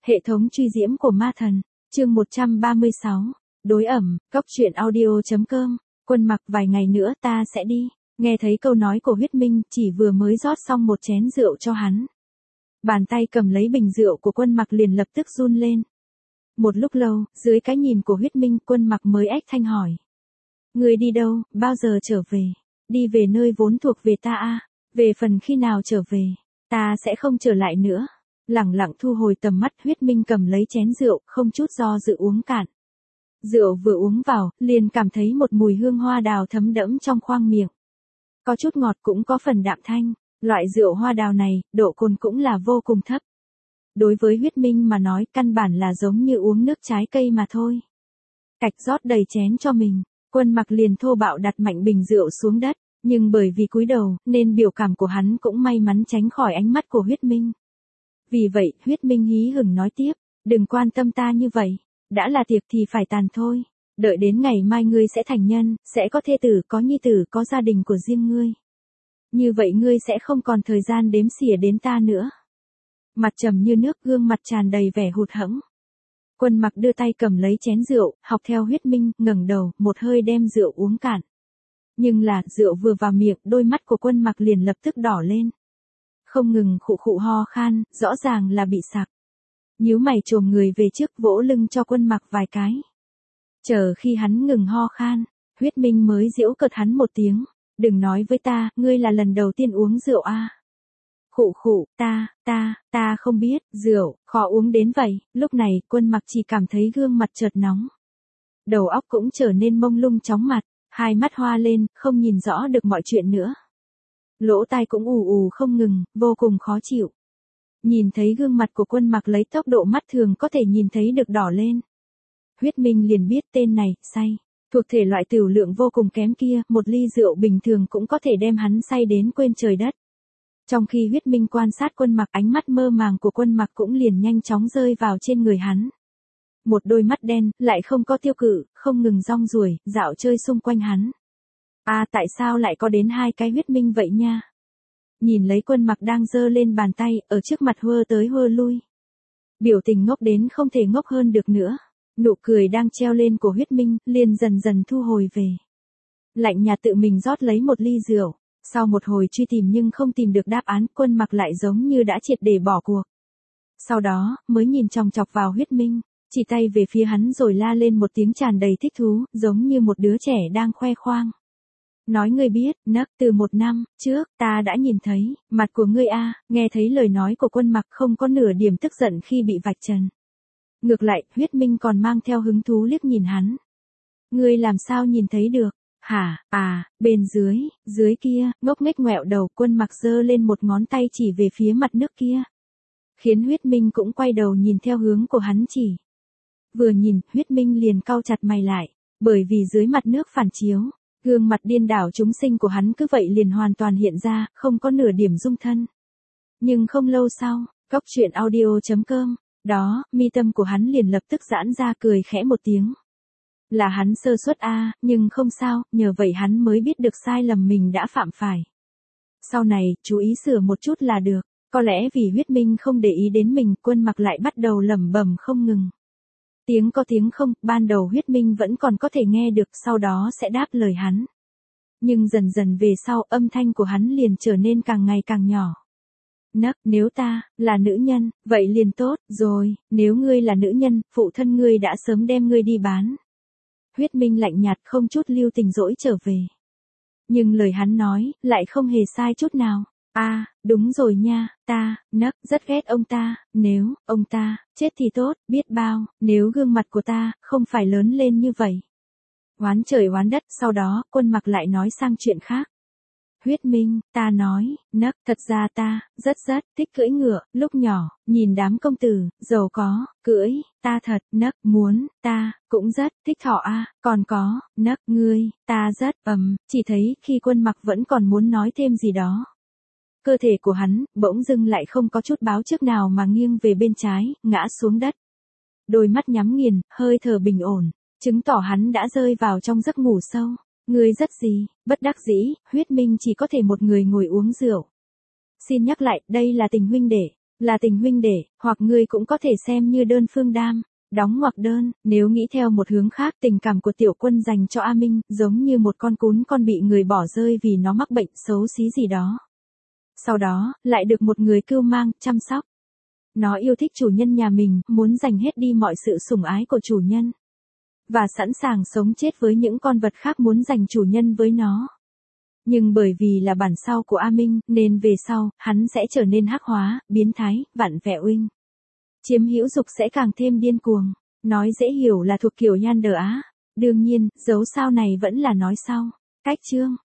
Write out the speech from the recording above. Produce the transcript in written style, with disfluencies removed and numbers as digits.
Hệ thống truy diễm của ma thần, chương 136, đối ẩm, cóc truyện audio.com, Quân Mặc vài ngày nữa ta sẽ đi, nghe thấy câu nói của Huyết Minh, chỉ vừa mới rót xong một chén rượu cho hắn. Bàn tay cầm lấy bình rượu của Quân Mặc liền lập tức run lên. Một lúc lâu, dưới cái nhìn của Huyết Minh, Quân Mặc mới ách thanh hỏi. Người đi đâu, bao giờ trở về? Đi về nơi vốn thuộc về ta à? Về phần khi nào trở về? Ta sẽ không trở lại nữa. Lẳng lặng thu hồi tầm mắt, Huyết Minh cầm lấy chén rượu, không chút do dự uống cạn. Rượu vừa uống vào, liền cảm thấy một mùi hương hoa đào thấm đẫm trong khoang miệng. Có chút ngọt cũng có phần đạm thanh, loại rượu hoa đào này, độ cồn cũng là vô cùng thấp. Đối với Huyết Minh mà nói, căn bản là giống như uống nước trái cây mà thôi. Cạch rót đầy chén cho mình, Quân Mặc liền thô bạo đặt mạnh bình rượu xuống đất, nhưng bởi vì cúi đầu, nên biểu cảm của hắn cũng may mắn tránh khỏi ánh mắt của Huyết Minh. Vì vậy, Huyết Minh hí hửng nói tiếp, đừng quan tâm ta như vậy, đã là tiệc thì phải tàn thôi, đợi đến ngày mai ngươi sẽ thành nhân, sẽ có thê tử, có nhi tử, có gia đình của riêng ngươi. Như vậy ngươi sẽ không còn thời gian đếm xỉa đến ta nữa. Mặt trầm như nước, gương mặt tràn đầy vẻ hụt hẫng. Quân Mặc đưa tay cầm lấy chén rượu, học theo Huyết Minh, ngẩng đầu, một hơi đem rượu uống cạn. Nhưng là, rượu vừa vào miệng, đôi mắt của Quân Mặc liền lập tức đỏ lên. Không ngừng khụ khụ ho khan, rõ ràng là bị sặc. Nhíu mày chồm người về trước, vỗ lưng cho Quân Mặc vài cái. Chờ khi hắn ngừng ho khan, Huyết Minh mới giễu cợt hắn một tiếng, đừng nói với ta, ngươi là lần đầu tiên uống rượu à. Khụ khụ, ta không biết, rượu, khó uống đến vậy. Lúc này, Quân Mặc chỉ cảm thấy gương mặt chợt nóng. Đầu óc cũng trở nên mông lung chóng mặt, hai mắt hoa lên, không nhìn rõ được mọi chuyện nữa. Lỗ tai cũng ù ù không ngừng, vô cùng khó chịu. Nhìn thấy gương mặt của Quân Mặc lấy tốc độ mắt thường có thể nhìn thấy được đỏ lên. Huyết Minh liền biết tên này, say, thuộc thể loại tửu lượng vô cùng kém kia, một ly rượu bình thường cũng có thể đem hắn say đến quên trời đất. Trong khi Huyết Minh quan sát Quân Mặc, ánh mắt mơ màng của Quân Mặc cũng liền nhanh chóng rơi vào trên người hắn. Một đôi mắt đen, lại không có tiêu cự, không ngừng rong ruổi, dạo chơi xung quanh hắn. À, tại sao lại có đến hai cái Huyết Minh vậy nha? Nhìn lấy Quân Mặc đang giơ lên bàn tay, ở trước mặt hơ tới hơ lui. Biểu tình ngốc đến không thể ngốc hơn được nữa. Nụ cười đang treo lên của Huyết Minh, liền dần dần thu hồi về. Lạnh nhạt tự mình rót lấy một ly rượu. Sau một hồi truy tìm nhưng không tìm được đáp án, Quân Mặc lại giống như đã triệt để bỏ cuộc. Sau đó, mới nhìn chòng chọc vào Huyết Minh, chỉ tay về phía hắn rồi la lên một tiếng tràn đầy thích thú, giống như một đứa trẻ đang khoe khoang. Nói ngươi biết, nấc, từ 1 năm trước, ta đã nhìn thấy, mặt của ngươi a. Nghe thấy lời nói của Quân Mặc không có nửa điểm tức giận khi bị vạch trần. Ngược lại, Huyết Minh còn mang theo hứng thú liếc nhìn hắn. Ngươi làm sao nhìn thấy được? Hả, à, bên dưới kia, ngốc nghếch ngoẹo đầu, Quân Mặc giơ lên một ngón tay chỉ về phía mặt nước kia. Khiến Huyết Minh cũng quay đầu nhìn theo hướng của hắn chỉ. Vừa nhìn, Huyết Minh liền cau chặt mày lại, bởi vì dưới mặt nước phản chiếu, gương mặt điên đảo chúng sinh của hắn cứ vậy liền hoàn toàn hiện ra, không có nửa điểm dung thân. Nhưng không lâu sau, cóc truyện audio.com, đó, mi tâm của hắn liền lập tức giãn ra cười khẽ một tiếng. Là hắn sơ suất a, nhưng không sao, nhờ vậy hắn mới biết được sai lầm mình đã phạm phải. Sau này, chú ý sửa một chút là được, có lẽ vì Huyết Minh không để ý đến mình, Quân Mặc lại bắt đầu lẩm bẩm không ngừng. Tiếng có tiếng không, ban đầu Huyết Minh vẫn còn có thể nghe được, sau đó sẽ đáp lời hắn. Nhưng dần dần về sau, âm thanh của hắn liền trở nên càng ngày càng nhỏ. Nấc, nếu ta là nữ nhân, vậy liền tốt rồi, nếu ngươi là nữ nhân, phụ thân ngươi đã sớm đem ngươi đi bán. Huyết Minh lạnh nhạt không chút lưu tình dỗi trở về. Nhưng lời hắn nói, lại không hề sai chút nào. À, đúng rồi nha, ta, nấc, rất ghét ông ta, nếu, ông ta, chết thì tốt, biết bao, nếu gương mặt của ta, không phải lớn lên như vậy. Oán trời oán đất, sau đó, Quân Mặc lại nói sang chuyện khác. Huyết Minh, ta nói, nấc, thật ra ta, rất thích cưỡi ngựa, lúc nhỏ, nhìn đám công tử, giàu có, cưỡi, ta thật, nấc, muốn, ta, cũng rất thích thỏ a, còn có, nấc, ngươi, ta rất, chỉ thấy, khi Quân Mặc vẫn còn muốn nói thêm gì đó. Cơ thể của hắn, bỗng dưng lại không có chút báo trước nào mà nghiêng về bên trái, ngã xuống đất. Đôi mắt nhắm nghiền, hơi thở bình ổn, chứng tỏ hắn đã rơi vào trong giấc ngủ sâu. Ngươi rất gì, bất đắc dĩ, Huyết Minh chỉ có thể một người ngồi uống rượu. Xin nhắc lại, đây là tình huynh đệ, Là tình huynh đệ, hoặc ngươi cũng có thể xem như đơn phương đam. Đóng ngoặc đơn, nếu nghĩ theo một hướng khác, tình cảm của Tiểu Quân dành cho A Minh, giống như một con cún con bị người bỏ rơi vì nó mắc bệnh xấu xí gì đó. Sau đó, lại được một người cưu mang, chăm sóc. Nó yêu thích chủ nhân nhà mình, muốn dành hết đi mọi sự sủng ái của chủ nhân. Và sẵn sàng sống chết với những con vật khác muốn giành chủ nhân với nó. Nhưng bởi vì là bản sao của A Minh, nên về sau, hắn sẽ trở nên hắc hóa, biến thái, vặn vẹo uinh. Chiếm hữu dục sẽ càng thêm điên cuồng. Nói dễ hiểu là thuộc kiểu Nhan Đờ Á. Đương nhiên, dấu sao này vẫn là nói sau. Cách chương